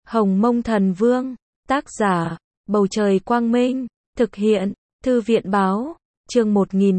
Hồng Mông Thần Vương, tác giả, Bầu Trời Quang Minh, thực hiện, Thư viện Báo, chương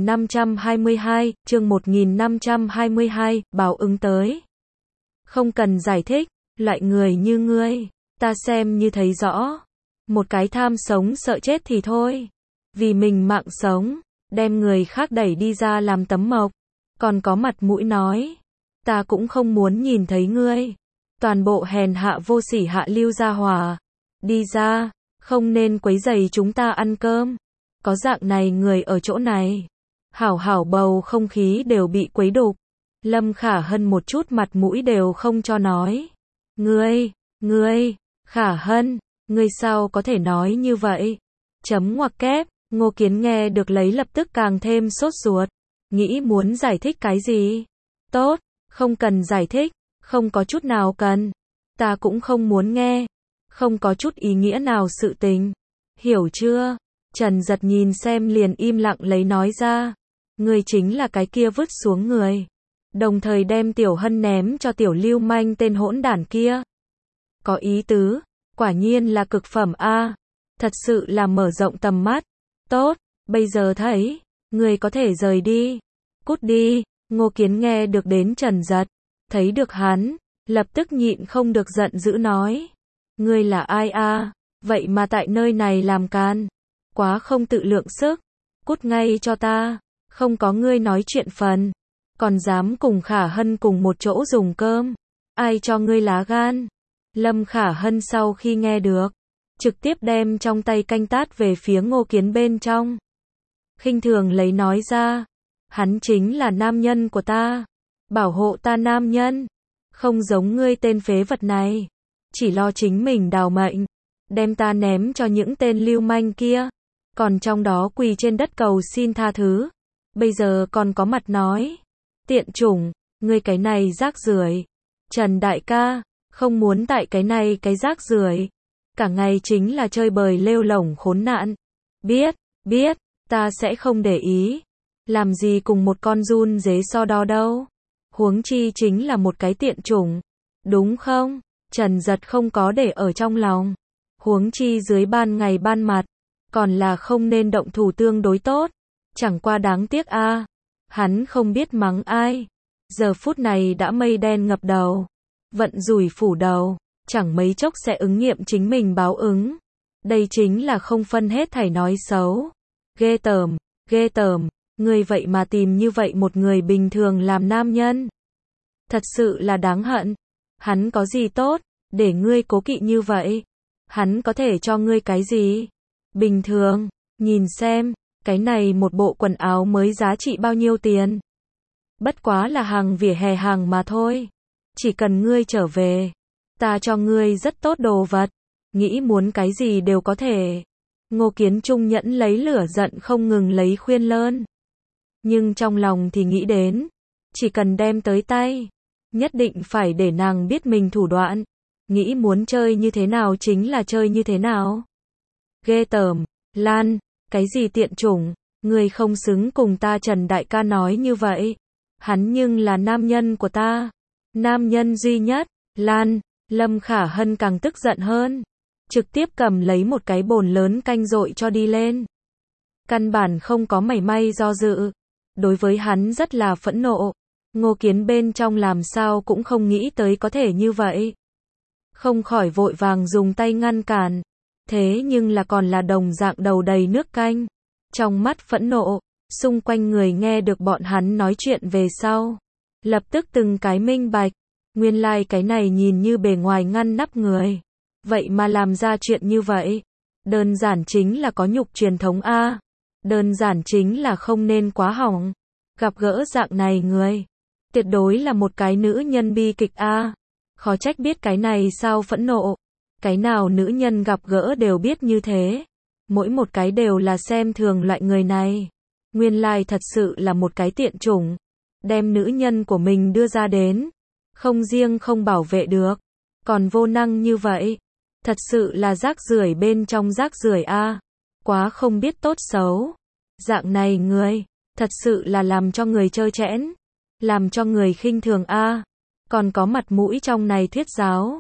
1522, báo ứng tới. Không cần giải thích, loại người như ngươi, ta xem như thấy rõ. Một cái tham sống sợ chết thì thôi. Vì mình mạng sống, đem người khác đẩy đi ra làm tấm mộc. Còn có mặt mũi nói, ta cũng không muốn nhìn thấy ngươi. Toàn bộ hèn hạ vô sỉ hạ lưu gia hỏa. Đi ra, không nên quấy rầy chúng ta ăn cơm. Có dạng này người ở chỗ này. Hảo hảo bầu không khí đều bị quấy đục. Lâm Khả Hân một chút mặt mũi đều không cho nói. Ngươi, Khả Hân, ngươi sao có thể nói như vậy? Chấm ngoặc kép, Ngô Kiến nghe được lấy lập tức càng thêm sốt ruột. Nghĩ muốn giải thích cái gì? Tốt, không cần giải thích, không có chút nào cần. Ta cũng không muốn nghe. Không có chút ý nghĩa nào sự tình. Hiểu chưa? Trần Giật nhìn xem liền im lặng lấy nói ra. Ngươi chính là cái kia vứt xuống người. Đồng thời đem Tiểu Hân ném cho Tiểu Lưu Manh tên hỗn đản kia. Có ý tứ, quả nhiên là cực phẩm a. Thật sự là mở rộng tầm mắt. Tốt, bây giờ thấy, ngươi có thể rời đi. Cút đi. Ngô Kiến nghe được đến Trần Giật, thấy được hắn, lập tức nhịn không được giận dữ nói. Ngươi là ai a? Vậy mà tại nơi này làm can. Quá không tự lượng sức. Cút ngay cho ta, không có ngươi nói chuyện phần. Còn dám cùng Khả Hân cùng một chỗ dùng cơm. Ai cho ngươi lá gan? Lâm Khả Hân sau khi nghe được, trực tiếp đem trong tay canh tát về phía Ngô Kiến bên trong. Khinh thường lấy nói ra. Hắn chính là nam nhân của ta. Bảo hộ ta nam nhân. Không giống ngươi tên phế vật này. Chỉ lo chính mình đào mệnh. Đem ta ném cho những tên lưu manh kia. Còn trong đó quỳ trên đất cầu xin tha thứ. Bây giờ còn có mặt nói. Tiện chủng, ngươi cái này rác rưởi. Trần đại ca, không muốn tại cái này cái rác rưởi. Cả ngày chính là chơi bời lêu lổng khốn nạn. Biết, ta sẽ không để ý. Làm gì cùng một con giun dế so đo đâu. Huống chi chính là một cái tiện chủng. Đúng không? Trần Giật không có để ở trong lòng. Huống chi dưới ban ngày ban mặt. Còn là không nên động thủ tương đối tốt. Chẳng qua đáng tiếc a. Hắn không biết mắng ai. Giờ phút này đã mây đen ngập đầu. Vận rủi phủ đầu. Chẳng mấy chốc sẽ ứng nghiệm chính mình báo ứng. Đây chính là không phân hết thảy nói xấu. Ghê tởm. Ngươi vậy mà tìm như vậy một người bình thường làm nam nhân. Thật sự là đáng hận. Hắn có gì tốt, để ngươi cố kỵ như vậy? Hắn có thể cho ngươi cái gì? Bình thường, nhìn xem, cái này một bộ quần áo mới giá trị bao nhiêu tiền? Bất quá là hàng vỉa hè hàng mà thôi. Chỉ cần ngươi trở về, ta cho ngươi rất tốt đồ vật. Nghĩ muốn cái gì đều có thể. Ngô Kiến trung nhẫn lấy lửa giận không ngừng lấy khuyên lơn. Nhưng trong lòng thì nghĩ đến, chỉ cần đem tới tay, nhất định phải để nàng biết mình thủ đoạn. Nghĩ muốn chơi như thế nào chính là chơi như thế nào. Ghê tởm, Lan, cái gì tiện chủng, ngươi không xứng cùng ta Trần đại ca nói như vậy. Hắn nhưng là nam nhân của ta. Nam nhân duy nhất, Lan. Lâm Khả Hân càng tức giận hơn. Trực tiếp cầm lấy một cái bồn lớn canh dội cho đi lên. Căn bản không có mảy may do dự. Đối với hắn rất là phẫn nộ. Ngô Kiến bên trong làm sao cũng không nghĩ tới có thể như vậy. Không khỏi vội vàng dùng tay ngăn cản. Thế nhưng là còn là đồng dạng đầu đầy nước canh. Trong mắt phẫn nộ, xung quanh người nghe được bọn hắn nói chuyện về sau. Lập tức từng cái minh bạch. Nguyên lai cái này nhìn như bề ngoài ngăn nắp người. Vậy mà làm ra chuyện như vậy. Đơn giản chính là có nhục truyền thống a. Đơn giản chính là không nên quá hỏng. Gặp gỡ dạng này người. Tuyệt đối là một cái nữ nhân bi kịch a. Khó trách biết cái này sao phẫn nộ. Cái nào nữ nhân gặp gỡ đều biết như thế. Mỗi một cái đều là xem thường loại người này. Nguyên lai thật sự là một cái tiện chủng. Đem nữ nhân của mình đưa ra đến. Không riêng không bảo vệ được. Còn vô năng như vậy. Thật sự là rác rưởi bên trong rác rưởi a. Quá không biết tốt xấu. Dạng này người, thật sự là làm cho người trơ trẽn. Làm cho người khinh thường a. Còn có mặt mũi trong này thuyết giáo.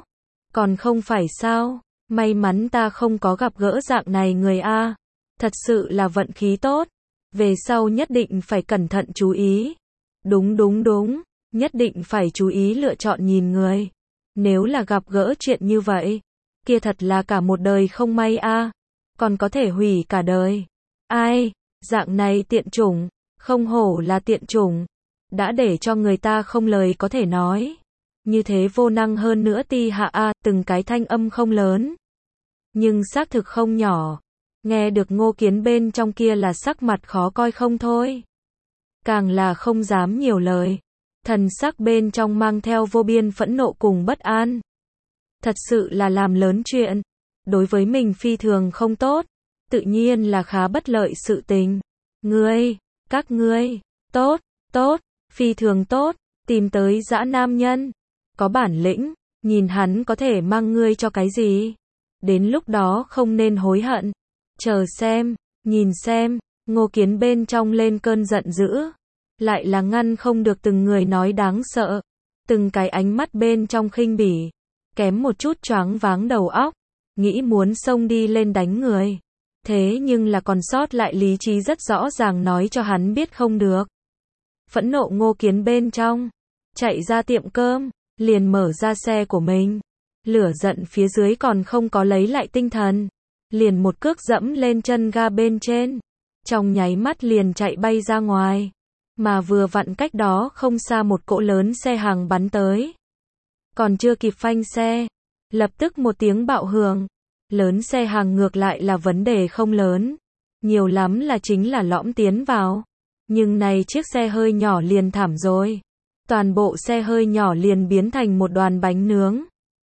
Còn không phải sao? May mắn ta không có gặp gỡ dạng này người a. Thật sự là vận khí tốt. Về sau nhất định phải cẩn thận chú ý. Đúng đúng đúng, nhất định phải chú ý lựa chọn nhìn người. Nếu là gặp gỡ chuyện như vậy, kia thật là cả một đời không may a, còn có thể hủy cả đời. Ai, dạng này tiện chủng, không hổ là tiện chủng, đã để cho người ta không lời có thể nói. Như thế vô năng hơn nữa ti hạ a, từng cái thanh âm không lớn, nhưng xác thực không nhỏ. Nghe được Ngô Kiến bên trong kia là sắc mặt khó coi không thôi. Càng là không dám nhiều lời. Thần sắc bên trong mang theo vô biên phẫn nộ cùng bất an. Thật sự là làm lớn chuyện. Đối với mình phi thường không tốt. Tự nhiên là khá bất lợi sự tình. Ngươi, các ngươi, tốt, tốt, phi thường tốt, tìm tới dã nam nhân. Có bản lĩnh, nhìn hắn có thể mang ngươi cho cái gì. Đến lúc đó không nên hối hận. Chờ xem, nhìn xem, Ngô Kiến bên trong lên cơn giận dữ. Lại là ngăn không được từng người nói đáng sợ. Từng cái ánh mắt bên trong khinh bỉ. Kém một chút choáng váng đầu óc. Nghĩ muốn xông đi lên đánh người. Thế nhưng là còn sót lại lý trí rất rõ ràng nói cho hắn biết không được. Phẫn nộ Ngô Kiến bên trong. Chạy ra tiệm cơm, liền mở ra xe của mình. Lửa giận phía dưới còn không có lấy lại tinh thần. Liền một cước dẫm lên chân ga bên trên. Trong nháy mắt liền chạy bay ra ngoài. Mà vừa vặn cách đó không xa một cỗ lớn xe hàng bắn tới. Còn chưa kịp phanh xe, lập tức một tiếng bạo hưởng. Lớn xe hàng ngược lại là vấn đề không lớn. Nhiều lắm là chính là lõm tiến vào. Nhưng này chiếc xe hơi nhỏ liền thảm rồi. Toàn bộ xe hơi nhỏ liền biến thành một đoàn bánh nướng.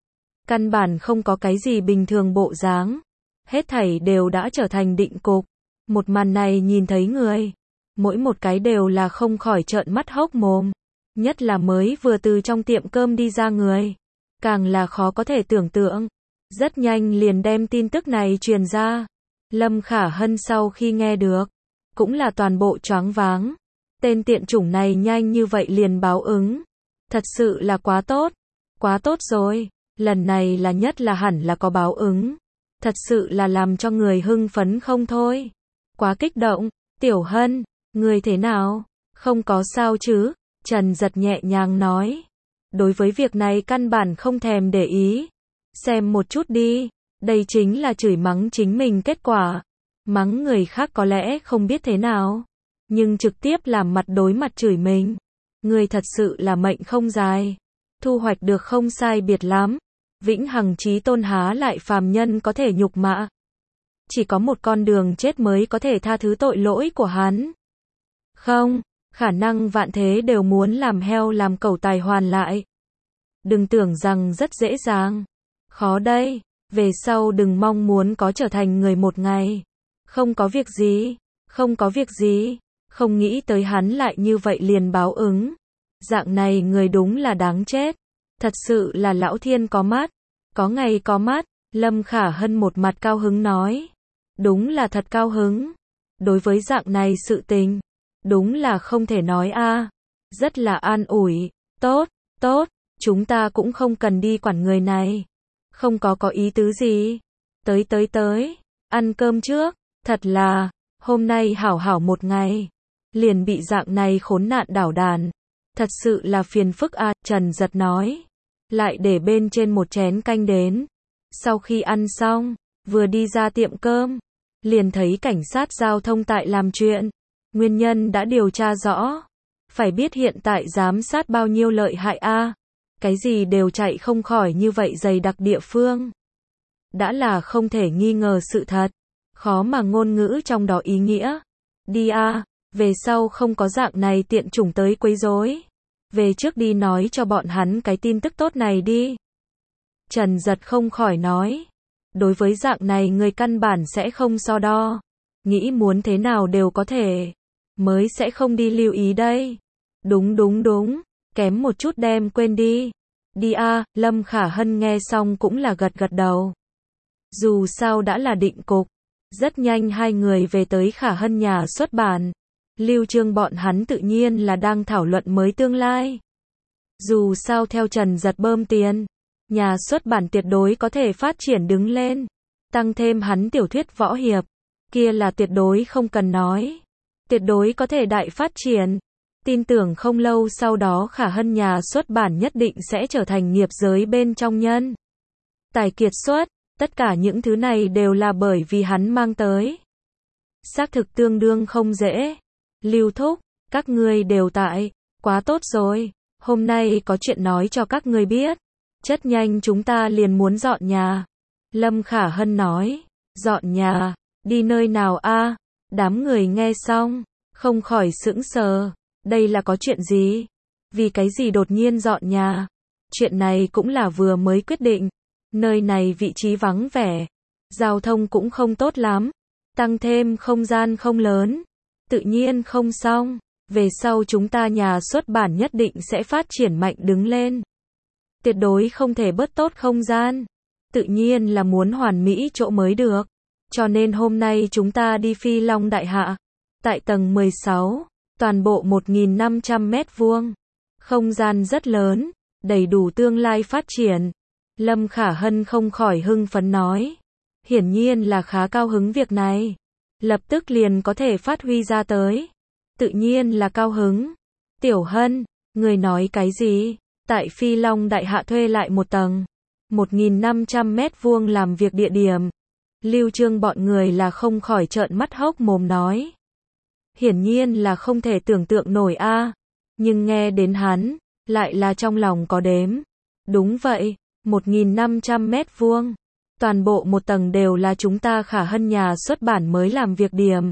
Căn bản không có cái gì bình thường bộ dáng. Hết thảy đều đã trở thành định cục. Một màn này nhìn thấy người. Mỗi một cái đều là không khỏi trợn mắt hốc mồm. Nhất là mới vừa từ trong tiệm cơm đi ra người. Càng là khó có thể tưởng tượng. Rất nhanh liền đem tin tức này truyền ra. Lâm Khả Hân sau khi nghe được. Cũng là toàn bộ choáng váng. Tên tiện chủng này nhanh như vậy liền báo ứng. Thật sự là quá tốt. Quá tốt rồi. Lần này là nhất là hẳn là có báo ứng. Thật sự là làm cho người hưng phấn không thôi. Quá kích động. Tiểu Hân, người thế nào? Không có sao chứ? Trần Giật nhẹ nhàng nói. Đối với việc này căn bản không thèm để ý. Xem một chút đi. Đây chính là chửi mắng chính mình kết quả. Mắng người khác có lẽ không biết thế nào. Nhưng trực tiếp làm mặt đối mặt chửi mình. Người thật sự là mệnh không dài. Thu hoạch được không sai biệt lắm. Vĩnh hằng chí tôn há lại phàm nhân có thể nhục mạ. Chỉ có một con đường chết mới có thể tha thứ tội lỗi của hắn. Không, khả năng vạn thế đều muốn làm heo làm cẩu tài hoàn lại. Đừng tưởng rằng rất dễ dàng. Khó đây, về sau đừng mong muốn có trở thành người một ngày. Không có việc gì, không có việc gì, không nghĩ tới hắn lại như vậy liền báo ứng. Dạng này người đúng là đáng chết. Thật sự là lão thiên có mắt, có ngày có mắt. Lâm Khả Hân một mặt cao hứng nói. Đúng là thật cao hứng. Đối với dạng này sự tình, đúng là không thể nói a. Rất là an ủi. Tốt, tốt, chúng ta cũng không cần đi quản người này. Không có ý tứ gì. Tới, ăn cơm trước. Thật là, hôm nay hảo hảo một ngày. Liền bị dạng này khốn nạn đảo đàn. Thật sự là phiền phức a. Trần Giật nói. Lại để bên trên một chén canh đến. Sau khi ăn xong, vừa đi ra tiệm cơm, liền thấy cảnh sát giao thông tại làm chuyện. Nguyên nhân đã điều tra rõ. Phải biết hiện tại giám sát bao nhiêu lợi hại a. Cái gì đều chạy không khỏi như vậy dày đặc địa phương. Đã là không thể nghi ngờ sự thật. Khó mà ngôn ngữ trong đó ý nghĩa. Đi a, về sau không có dạng này tiện chủng tới quấy rối. Về trước đi nói cho bọn hắn cái tin tức tốt này đi. Trần Giật không khỏi nói. Đối với dạng này người căn bản sẽ không so đo. Nghĩ muốn thế nào đều có thể. Mới sẽ không đi lưu ý đây. Đúng. Kém một chút đem quên đi. Đi a. Lâm Khả Hân nghe xong cũng là gật đầu. Dù sao đã là định cục. Rất nhanh hai người về tới Khả Hân nhà xuất bản. Lưu Trương bọn hắn tự nhiên là đang thảo luận mới tương lai. Dù sao theo Trần Giật bơm tiền, nhà xuất bản tuyệt đối có thể phát triển đứng lên. Tăng thêm hắn tiểu thuyết võ hiệp, kia là tuyệt đối không cần nói. Tuyệt đối có thể đại phát triển. Tin tưởng không lâu sau đó Khả Hân nhà xuất bản nhất định sẽ trở thành nghiệp giới bên trong nhân tài kiệt xuất. Tất cả những thứ này đều là bởi vì hắn mang tới. Xác thực tương đương không dễ. Lưu thúc, các ngươi đều tại, quá tốt rồi. Hôm nay có chuyện nói cho các ngươi biết. Rất nhanh chúng ta liền muốn dọn nhà. Lâm Khả Hân nói, dọn nhà, đi nơi nào a? Đám người nghe xong, không khỏi sững sờ. Đây là có chuyện gì? Vì cái gì đột nhiên dọn nhà? Chuyện này cũng là vừa mới quyết định. Nơi này vị trí vắng vẻ, giao thông cũng không tốt lắm, tăng thêm không gian không lớn, tự nhiên không xong. Về sau chúng ta nhà xuất bản nhất định sẽ phát triển mạnh đứng lên. Tuyệt đối không thể bớt tốt không gian. Tự nhiên là muốn hoàn mỹ chỗ mới được. Cho nên hôm nay chúng ta đi Phi Long Đại Hạ. Tại tầng 16, toàn bộ 1.500 mét vuông. Không gian rất lớn, đầy đủ tương lai phát triển. Lâm Khả Hân không khỏi hưng phấn nói. Hiển nhiên là khá cao hứng việc này. Lập tức liền có thể phát huy ra tới. Tự nhiên là cao hứng. Tiểu Hân, người nói cái gì? Tại Phi Long Đại Hạ thuê lại một tầng. 1.500 mét vuông làm việc địa điểm. Lưu Trương bọn người là không khỏi trợn mắt hốc mồm nói. Hiển nhiên là không thể tưởng tượng nổi a. Nhưng nghe đến hắn, lại là trong lòng có đếm. Đúng vậy. 1.500 mét vuông. Toàn bộ một tầng đều là chúng ta Khả Hân nhà xuất bản mới làm việc điểm.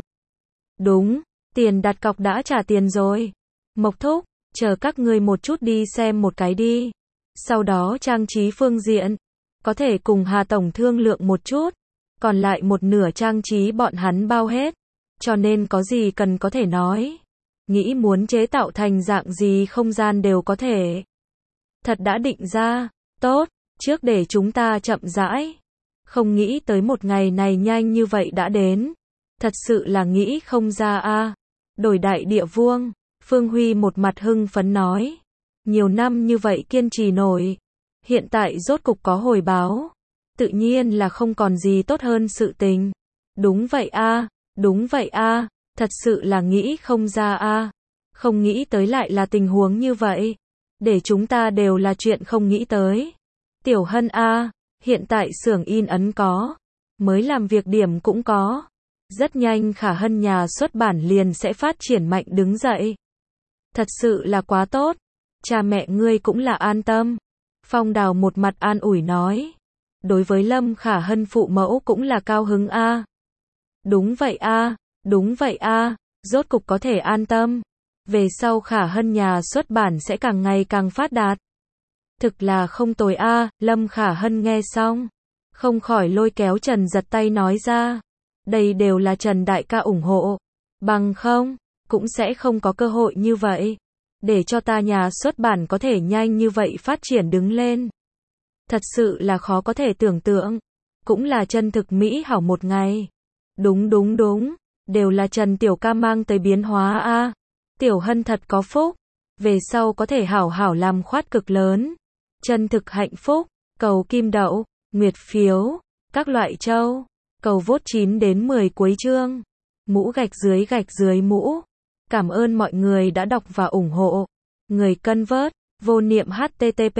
Đúng, tiền đặt cọc đã trả tiền rồi. Mộc thúc, chờ các ngươi một chút đi xem một cái đi. Sau đó trang trí phương diện, có thể cùng Hà Tổng thương lượng một chút. Còn lại một nửa trang trí bọn hắn bao hết. Cho nên có gì cần có thể nói. Nghĩ muốn chế tạo thành dạng gì không gian đều có thể. Thật đã định ra, tốt. Trước để chúng ta chậm rãi. Không nghĩ tới một ngày này nhanh như vậy đã đến. Thật sự là nghĩ không ra a. Đổi đại địa vuông. Phương Huy một mặt hưng phấn nói. Nhiều năm như vậy kiên trì nổi. Hiện tại rốt cục có hồi báo. Tự nhiên là không còn gì tốt hơn sự tình. Đúng vậy a, đúng vậy a. Thật sự là nghĩ không ra a. Không nghĩ tới lại là tình huống như vậy. Để chúng ta đều là chuyện không nghĩ tới. Tiểu Hân a, hiện tại xưởng in ấn có, mới làm việc điểm cũng có. Rất nhanh Khả Hân nhà xuất bản liền sẽ phát triển mạnh đứng dậy. Thật sự là quá tốt. Cha mẹ ngươi cũng là an tâm. Phong Đào một mặt an ủi nói. Đối với Lâm Khả Hân phụ mẫu cũng là cao hứng a. Đúng vậy a, đúng vậy a, rốt cục có thể an tâm. Về sau Khả Hân nhà xuất bản sẽ càng ngày càng phát đạt. Thực là không tồi a. Lâm Khả Hân nghe xong, không khỏi lôi kéo Trần Giật tay nói ra. Đây đều là Trần đại ca ủng hộ. Bằng không, cũng sẽ không có cơ hội như vậy. Để cho ta nhà xuất bản có thể nhanh như vậy phát triển đứng lên. Thật sự là khó có thể tưởng tượng. Cũng là chân thực mỹ hảo một ngày. Đúng đúng đúng. Đều là Trần tiểu ca mang tới biến hóa a. Tiểu Hân thật có phúc. Về sau có thể hảo hảo làm khoát cực lớn. Chân thực hạnh phúc. Cầu kim đậu, nguyệt phiếu, các loại châu. Cầu vote 9 đến 10 cuối chương. Mũ gạch dưới mũ. Cảm ơn mọi người đã đọc và ủng hộ. Người cân vớt, vô niệm http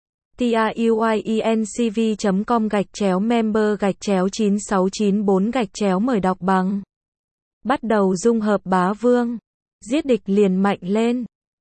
tiuyencv.com/member/9694- mời đọc bằng. Bắt đầu dung hợp bá vương. Giết địch liền mạnh lên.